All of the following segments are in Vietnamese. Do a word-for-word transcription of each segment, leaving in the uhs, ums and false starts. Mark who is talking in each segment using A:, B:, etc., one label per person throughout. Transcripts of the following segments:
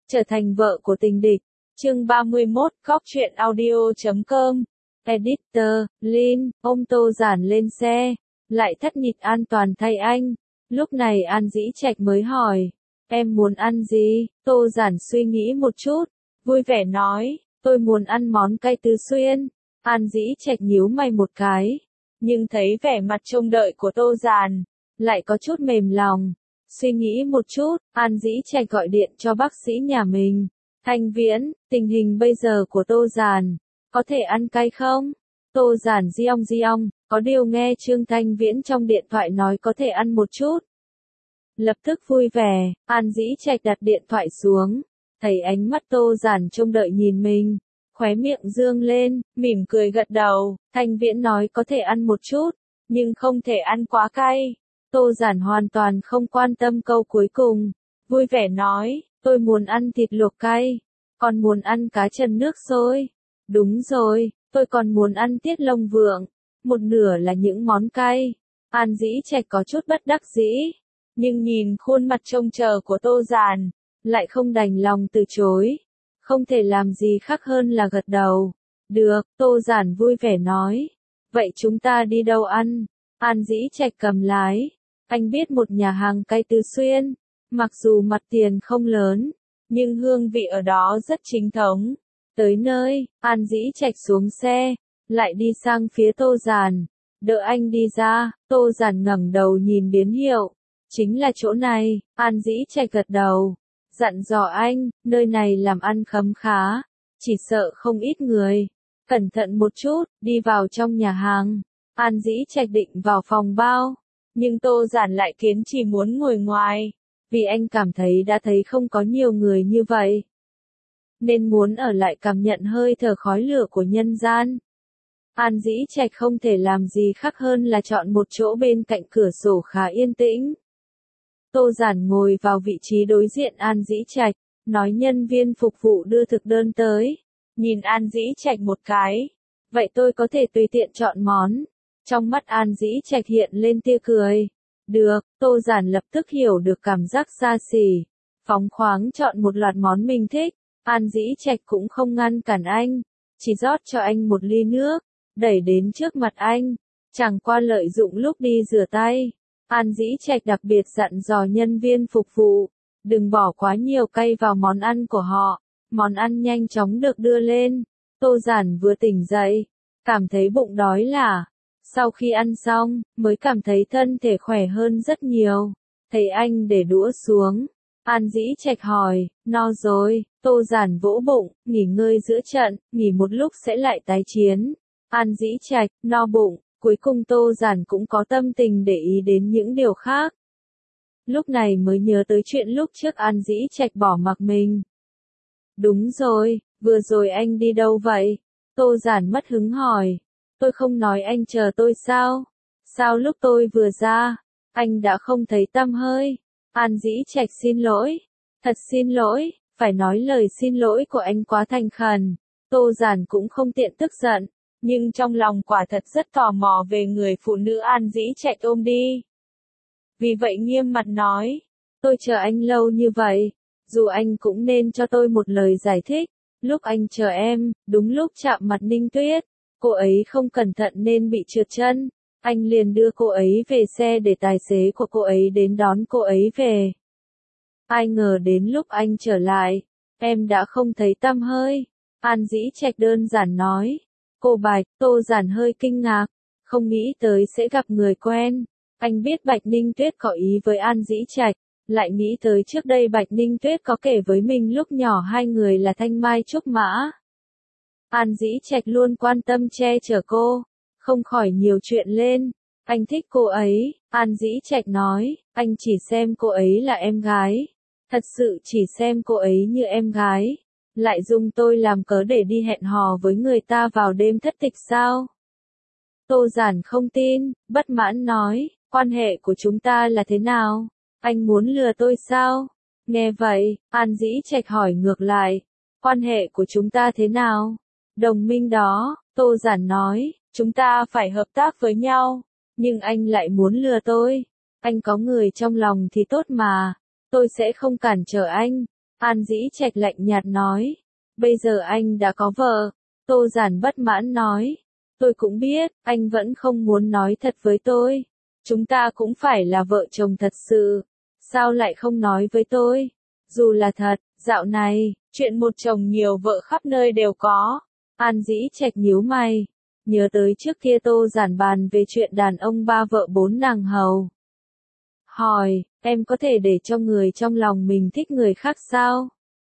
A: Trở thành vợ của tình địch. Chương ba mươi mốt, Cóc truyện audio chấm com. Editor, Lin, ôm Tô Giản lên xe, lại thắt nhịp an toàn thay anh. Lúc này An Dĩ Trạch mới hỏi, em muốn ăn gì? Tô Giản suy nghĩ một chút, vui vẻ nói, tôi muốn ăn món cay Tứ Xuyên. An Dĩ Trạch nhíu mày một cái, nhưng thấy vẻ mặt trông đợi của Tô Giản, lại có chút mềm lòng. Suy nghĩ một chút, An Dĩ Trạch gọi điện cho bác sĩ nhà mình. Thanh Viễn, tình hình bây giờ của Tô Giản, có thể ăn cay không? Tô Giản giong giong, có điều nghe Trương Thanh Viễn trong điện thoại nói có thể ăn một chút. Lập tức vui vẻ, An Dĩ Trạch đặt điện thoại xuống, thấy ánh mắt Tô Giản trông đợi nhìn mình, khóe miệng dương lên, mỉm cười gật đầu. Thanh Viễn nói có thể ăn một chút, nhưng không thể ăn quá cay. Tô Giản hoàn toàn không quan tâm câu cuối cùng, vui vẻ nói, tôi muốn ăn thịt luộc cay, còn muốn ăn cá trần nước sôi. Đúng rồi, tôi còn muốn ăn tiết lông vượng, một nửa là những món cay. An Dĩ Trạch có chút bất đắc dĩ, nhưng nhìn khuôn mặt trông chờ của Tô Giản, lại không đành lòng từ chối. Không thể làm gì khác hơn là gật đầu. Được, Tô Giản vui vẻ nói. Vậy chúng ta đi đâu ăn? An Dĩ Trạch cầm lái. Anh biết một nhà hàng cay Tứ Xuyên, mặc dù mặt tiền không lớn, nhưng hương vị ở đó rất chính thống. Tới nơi, An Dĩ Trạch xuống xe, lại đi sang phía Tô Giản, đợi anh đi ra. Tô Giản ngẩng đầu nhìn biến hiệu, chính là chỗ này. An Dĩ Trạch gật đầu, dặn dò anh, nơi này làm ăn khấm khá, chỉ sợ không ít người. Cẩn thận một chút, đi vào trong nhà hàng. An Dĩ Trạch định vào phòng bao, nhưng Tô Giản lại kiến chỉ muốn ngồi ngoài, vì anh cảm thấy đã thấy không có nhiều người như vậy, nên muốn ở lại cảm nhận hơi thở khói lửa của nhân gian. An Dĩ Trạch không thể làm gì khác hơn là chọn một chỗ bên cạnh cửa sổ khá yên tĩnh. Tô Giản ngồi vào vị trí đối diện An Dĩ Trạch, nói nhân viên phục vụ đưa thực đơn tới. Nhìn An Dĩ Trạch một cái, vậy tôi có thể tùy tiện chọn món. Trong mắt An Dĩ Trạch hiện lên tia cười. Được, Tô Giản lập tức hiểu được cảm giác xa xỉ, phóng khoáng chọn một loạt món mình thích. An Dĩ Trạch cũng không ngăn cản anh, chỉ rót cho anh một ly nước, đẩy đến trước mặt anh. Chẳng qua lợi dụng lúc đi rửa tay, An Dĩ Trạch đặc biệt dặn dò nhân viên phục vụ, đừng bỏ quá nhiều cay vào món ăn của họ. Món ăn nhanh chóng được đưa lên. Tô Giản vừa tỉnh dậy, cảm thấy bụng đói lả. Sau khi ăn xong, mới cảm thấy thân thể khỏe hơn rất nhiều. Thấy anh để đũa xuống, An Dĩ Trạch hỏi, no rồi? Tô Giản vỗ bụng, nghỉ ngơi giữa trận, nghỉ một lúc sẽ lại tái chiến. An Dĩ Trạch, no bụng, cuối cùng Tô Giản cũng có tâm tình để ý đến những điều khác. Lúc này mới nhớ tới chuyện lúc trước An Dĩ Trạch bỏ mặc mình. Đúng rồi, vừa rồi anh đi đâu vậy? Tô Giản mất hứng hỏi. Tôi không nói anh chờ tôi sao? Sao lúc tôi vừa ra, anh đã không thấy tăm hơi? An Dĩ Trạch xin lỗi. Thật xin lỗi, phải nói lời xin lỗi của anh quá thành khẩn. Tô Giản cũng không tiện tức giận, nhưng trong lòng quả thật rất tò mò về người phụ nữ An Dĩ Trạch ôm đi. Vì vậy nghiêm mặt nói, tôi chờ anh lâu như vậy, dù anh cũng nên cho tôi một lời giải thích. Lúc anh chờ em, đúng lúc chạm mặt Ninh Tuyết, cô ấy không cẩn thận nên bị trượt chân, anh liền đưa cô ấy về xe để tài xế của cô ấy đến đón cô ấy về. Ai ngờ đến lúc anh trở lại, em đã không thấy tăm hơi. An Dĩ Trạch đơn giản nói. Cô Bạch, Tô Giản hơi kinh ngạc, không nghĩ tới sẽ gặp người quen. Anh biết Bạch Ninh Tuyết có ý với An Dĩ Trạch, lại nghĩ tới trước đây Bạch Ninh Tuyết có kể với mình lúc nhỏ hai người là thanh mai trúc mã. An Dĩ Trạch luôn quan tâm che chở cô, không khỏi nhiều chuyện lên. Anh thích cô ấy, An Dĩ Trạch nói, anh chỉ xem cô ấy là em gái. Thật sự chỉ xem cô ấy như em gái, lại dùng tôi làm cớ để đi hẹn hò với người ta vào đêm thất tịch sao? Tô Giản không tin, bất mãn nói, quan hệ của chúng ta là thế nào? Anh muốn lừa tôi sao? Nghe vậy, An Dĩ Trạch hỏi ngược lại, quan hệ của chúng ta thế nào? Đồng minh đó, Tô Giản nói, chúng ta phải hợp tác với nhau, nhưng anh lại muốn lừa tôi. Anh có người trong lòng thì tốt mà, tôi sẽ không cản trở anh. An Dĩ Trạch lạnh nhạt nói. Bây giờ anh đã có vợ. Tô Giản bất mãn nói. Tôi cũng biết, anh vẫn không muốn nói thật với tôi. Chúng ta cũng phải là vợ chồng thật sự. Sao lại không nói với tôi? Dù là thật, dạo này, chuyện một chồng nhiều vợ khắp nơi đều có. An Dĩ Trạch nhíu mày. Nhớ tới trước kia Tô Giản bàn về chuyện đàn ông ba vợ bốn nàng hầu. Hỏi, em có thể để cho người trong lòng mình thích người khác sao?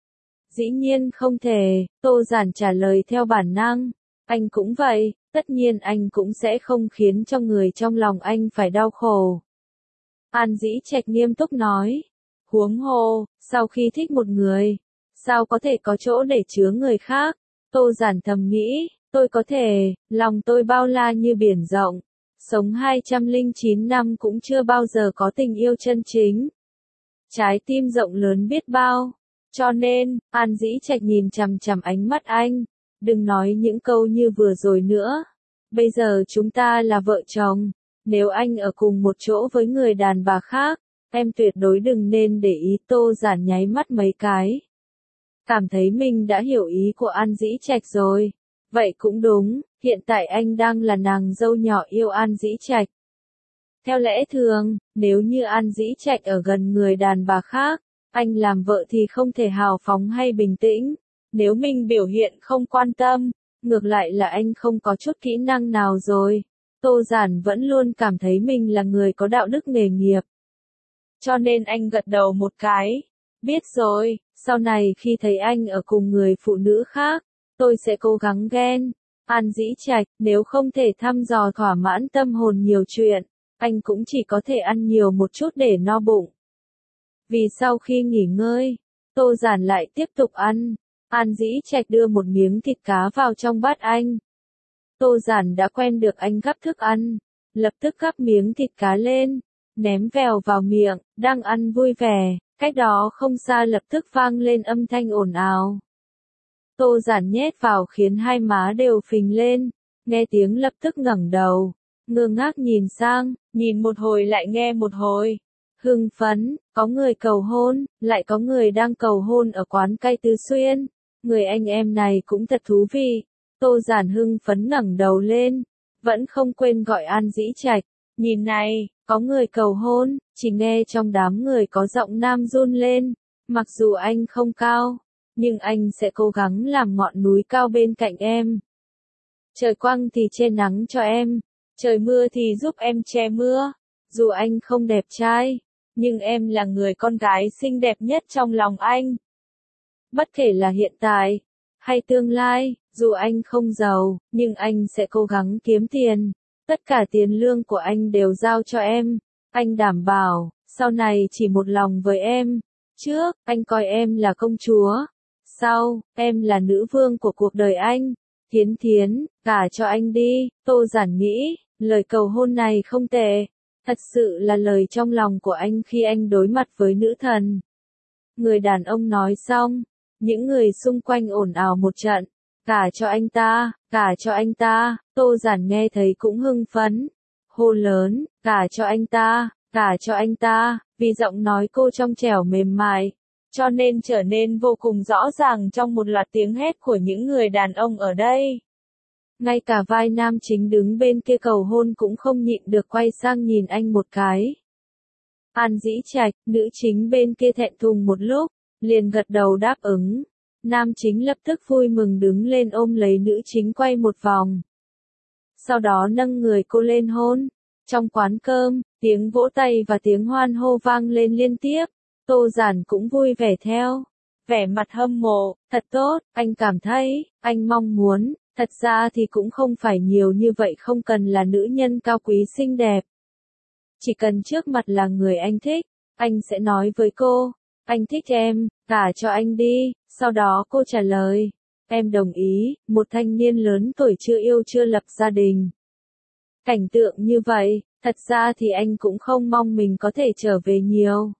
A: Dĩ nhiên không thể, Tô Giản trả lời theo bản năng. Anh cũng vậy, tất nhiên anh cũng sẽ không khiến cho người trong lòng anh phải đau khổ. An Dĩ Trạch nghiêm túc nói. Huống hồ, sau khi thích một người, sao có thể có chỗ để chứa người khác? Tô Giản thầm nghĩ, tôi có thể, lòng tôi bao la như biển rộng. Sống hai trăm lẻ chín năm cũng chưa bao giờ có tình yêu chân chính. Trái tim rộng lớn biết bao. Cho nên, An Dĩ Trạch nhìn chằm chằm ánh mắt anh. Đừng nói những câu như vừa rồi nữa. Bây giờ chúng ta là vợ chồng. Nếu anh ở cùng một chỗ với người đàn bà khác, em tuyệt đối đừng nên để ý. Tô Giản nháy mắt mấy cái. Cảm thấy mình đã hiểu ý của An Dĩ Trạch rồi. Vậy cũng đúng, hiện tại anh đang là nàng dâu nhỏ yêu An Dĩ Trạch. Theo lẽ thường, nếu như An Dĩ Trạch ở gần người đàn bà khác, anh làm vợ thì không thể hào phóng hay bình tĩnh. Nếu mình biểu hiện không quan tâm, ngược lại là anh không có chút kỹ năng nào rồi. Tô Giản vẫn luôn cảm thấy mình là người có đạo đức nghề nghiệp. Cho nên anh gật đầu một cái. Biết rồi, sau này khi thấy anh ở cùng người phụ nữ khác, tôi sẽ cố gắng ghen. An Dĩ Trạch, nếu không thể thăm dò thỏa mãn tâm hồn nhiều chuyện, anh cũng chỉ có thể ăn nhiều một chút để no bụng. Vì sau khi nghỉ ngơi, Tô Giản lại tiếp tục ăn. An Dĩ Trạch đưa một miếng thịt cá vào trong bát anh. Tô Giản đã quen được anh gắp thức ăn, lập tức gắp miếng thịt cá lên, ném vèo vào miệng, đang ăn vui vẻ, cách đó không xa lập tức vang lên âm thanh ồn ào. Tô Giản nhét vào khiến hai má đều phình lên, nghe tiếng lập tức ngẩng đầu, ngơ ngác nhìn sang, nhìn một hồi lại nghe một hồi. Hưng phấn, có người cầu hôn, lại có người đang cầu hôn ở quán cay Tứ Xuyên. Người anh em này cũng thật thú vị. Tô Giản hưng phấn ngẩng đầu lên, vẫn không quên gọi An Dĩ Trạch. Nhìn này, có người cầu hôn, chỉ nghe trong đám người có giọng nam run lên. Mặc dù anh không cao, nhưng anh sẽ cố gắng làm ngọn núi cao bên cạnh em. Trời quang thì che nắng cho em, trời mưa thì giúp em che mưa. Dù anh không đẹp trai, nhưng em là người con gái xinh đẹp nhất trong lòng anh. Bất kể là hiện tại, hay tương lai, dù anh không giàu, nhưng anh sẽ cố gắng kiếm tiền. Tất cả tiền lương của anh đều giao cho em. Anh đảm bảo, sau này chỉ một lòng với em. Trước, anh coi em là công chúa. Sau, em là nữ vương của cuộc đời anh. Thiến Thiến, gả cho anh đi. Tô Giản nghĩ, lời cầu hôn này không tệ. Thật sự là lời trong lòng của anh khi anh đối mặt với nữ thần. Người đàn ông nói xong, những người xung quanh ồn ào một trận. Gả cho anh ta, gả cho anh ta. Tô Giản nghe thấy cũng hưng phấn. Hô lớn, gả cho anh ta, gả cho anh ta. Vì giọng nói cô trong trẻo mềm mại, cho nên trở nên vô cùng rõ ràng trong một loạt tiếng hét của những người đàn ông ở đây. Ngay cả vai nam chính đứng bên kia cầu hôn cũng không nhịn được quay sang nhìn anh một cái. An Dĩ Trạch, nữ chính bên kia thẹn thùng một lúc, liền gật đầu đáp ứng. Nam chính lập tức vui mừng đứng lên ôm lấy nữ chính quay một vòng. Sau đó nâng người cô lên hôn. Trong quán cơm, tiếng vỗ tay và tiếng hoan hô vang lên liên tiếp. Tô Giản cũng vui vẻ theo. Vẻ mặt hâm mộ, thật tốt, anh cảm thấy, anh mong muốn. Thật ra thì cũng không phải nhiều như vậy, không cần là nữ nhân cao quý xinh đẹp. Chỉ cần trước mặt là người anh thích, anh sẽ nói với cô, anh thích em, gả cho anh đi. Sau đó cô trả lời, em đồng ý. Một thanh niên lớn tuổi chưa yêu chưa lập gia đình. Cảnh tượng như vậy, thật ra thì anh cũng không mong mình có thể trở về nhiều.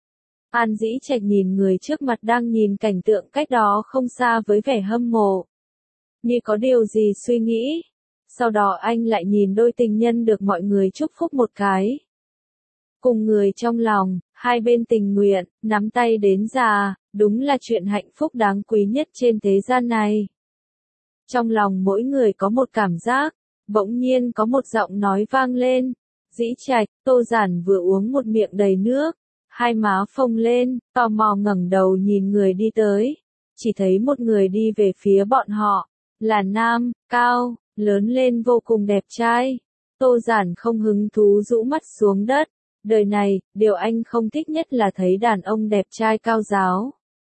A: An Dĩ Trạch nhìn người trước mặt đang nhìn cảnh tượng cách đó không xa với vẻ hâm mộ. Như có điều gì suy nghĩ. Sau đó anh lại nhìn đôi tình nhân được mọi người chúc phúc một cái. Cùng người trong lòng, hai bên tình nguyện, nắm tay đến già, đúng là chuyện hạnh phúc đáng quý nhất trên thế gian này. Trong lòng mỗi người có một cảm giác, bỗng nhiên có một giọng nói vang lên. Dĩ Trạch. Tô Giản vừa uống một miệng đầy nước, hai má phồng lên, tò mò ngẩng đầu nhìn người đi tới. Chỉ thấy một người đi về phía bọn họ, là nam, cao, lớn lên vô cùng đẹp trai. Tô Giản không hứng thú rũ mắt xuống đất. Đời này, điều anh không thích nhất là thấy đàn ông đẹp trai cao ráo.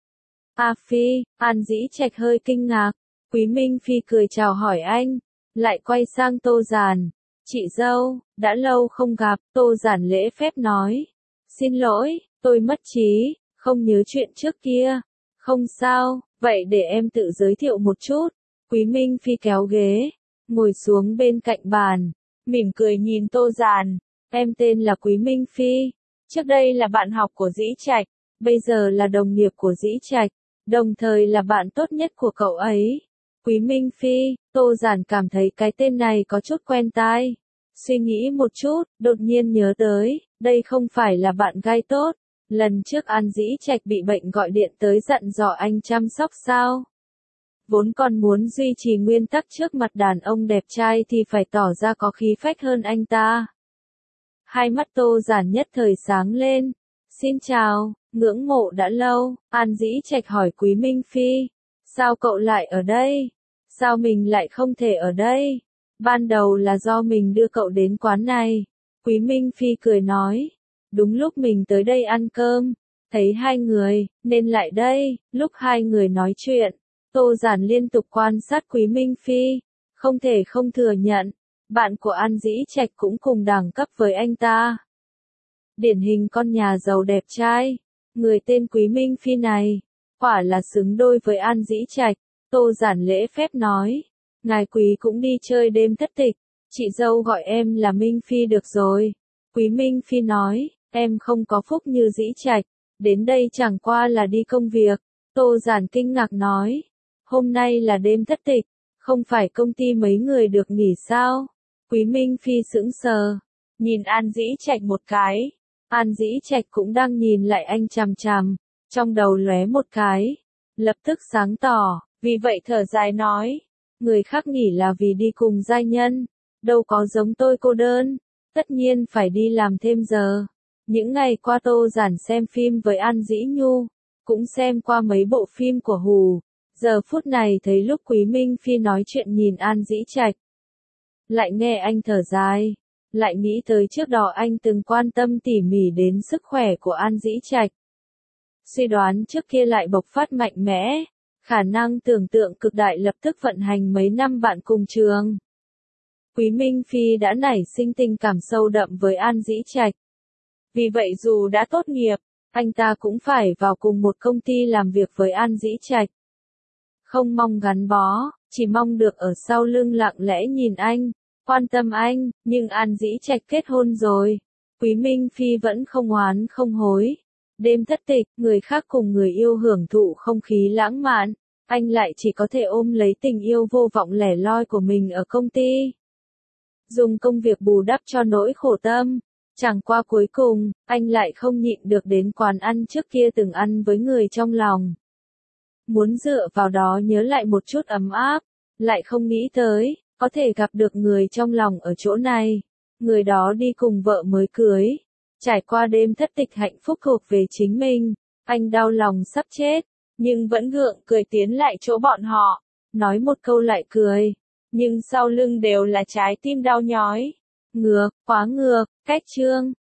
A: A Phi. An Dĩ Trạch hơi kinh ngạc. Quý Minh Phi cười chào hỏi anh, lại quay sang Tô Giản. Chị dâu, đã lâu không gặp. Tô Giản lễ phép nói. Xin lỗi, tôi mất trí, không nhớ chuyện trước kia. Không sao, vậy để em tự giới thiệu một chút. Quý Minh Phi kéo ghế, ngồi xuống bên cạnh bàn, mỉm cười nhìn Tô Giản. Em tên là Quý Minh Phi, trước đây là bạn học của Dĩ Trạch, bây giờ là đồng nghiệp của Dĩ Trạch, đồng thời là bạn tốt nhất của cậu ấy. Quý Minh Phi. Tô Giản cảm thấy cái tên này có chút quen tai. Suy nghĩ một chút, đột nhiên nhớ tới, đây không phải là bạn gai tốt. Lần trước An Dĩ Trạch bị bệnh gọi điện tới dặn dò anh chăm sóc sao. Vốn còn muốn duy trì nguyên tắc trước mặt đàn ông đẹp trai thì phải tỏ ra có khí phách hơn anh ta. Hai mắt Tô Giản nhất thời sáng lên. Xin chào, ngưỡng mộ đã lâu. An Dĩ Trạch hỏi Quý Minh Phi. Sao cậu lại ở đây? Sao mình lại không thể ở đây? Ban đầu là do mình đưa cậu đến quán này. Quý Minh Phi cười nói. Đúng lúc mình tới đây ăn cơm, thấy hai người, nên lại đây. Lúc hai người nói chuyện, Tô Giản liên tục quan sát Quý Minh Phi. Không thể không thừa nhận, bạn của An Dĩ Trạch cũng cùng đẳng cấp với anh ta. Điển hình con nhà giàu đẹp trai. Người tên Quý Minh Phi này, quả là xứng đôi với An Dĩ Trạch. Tô Giản lễ phép nói. Ngài Quý cũng đi chơi đêm thất tịch. Chị dâu gọi em là Minh Phi được rồi. Quý Minh Phi nói. Em không có phúc như Dĩ Trạch. Đến đây chẳng qua là đi công việc. Tô Giản kinh ngạc nói. Hôm nay là đêm thất tịch. Không phải công ty mấy người được nghỉ sao? Quý Minh Phi sững sờ. Nhìn An Dĩ Trạch một cái. An Dĩ Trạch cũng đang nhìn lại anh chằm chằm. Trong đầu lóe một cái. Lập tức sáng tỏ. Vì vậy thở dài nói. Người khác nghỉ là vì đi cùng giai nhân. Đâu có giống tôi cô đơn. Tất nhiên phải đi làm thêm giờ. Những ngày qua Tô Giản xem phim với An Dĩ Nhu. Cũng xem qua mấy bộ phim của Hù. Giờ phút này thấy lúc Quý Minh Phi nói chuyện nhìn An Dĩ Trạch. Lại nghe anh thở dài. Lại nghĩ tới trước đó anh từng quan tâm tỉ mỉ đến sức khỏe của An Dĩ Trạch. Suy đoán trước kia lại bộc phát mạnh mẽ. Khả năng tưởng tượng cực đại lập tức vận hành mấy năm bạn cùng trường. Quý Minh Phi đã nảy sinh tình cảm sâu đậm với An Dĩ Trạch. Vì vậy dù đã tốt nghiệp, anh ta cũng phải vào cùng một công ty làm việc với An Dĩ Trạch. Không mong gắn bó, chỉ mong được ở sau lưng lặng lẽ nhìn anh, quan tâm anh, nhưng An Dĩ Trạch kết hôn rồi. Quý Minh Phi vẫn không oán không hối. Đêm thất tịch, người khác cùng người yêu hưởng thụ không khí lãng mạn, anh lại chỉ có thể ôm lấy tình yêu vô vọng lẻ loi của mình ở công ty. Dùng công việc bù đắp cho nỗi khổ tâm. Chẳng qua cuối cùng, anh lại không nhịn được đến quán ăn trước kia từng ăn với người trong lòng. Muốn dựa vào đó nhớ lại một chút ấm áp, lại không nghĩ tới, có thể gặp được người trong lòng ở chỗ này. Người đó đi cùng vợ mới cưới. Trải qua đêm thất tịch hạnh phúc thuộc về chính mình, anh đau lòng sắp chết, nhưng vẫn gượng cười tiến lại chỗ bọn họ, nói một câu lại cười, nhưng sau lưng đều là trái tim đau nhói. Ngược, quá ngược, cách chương.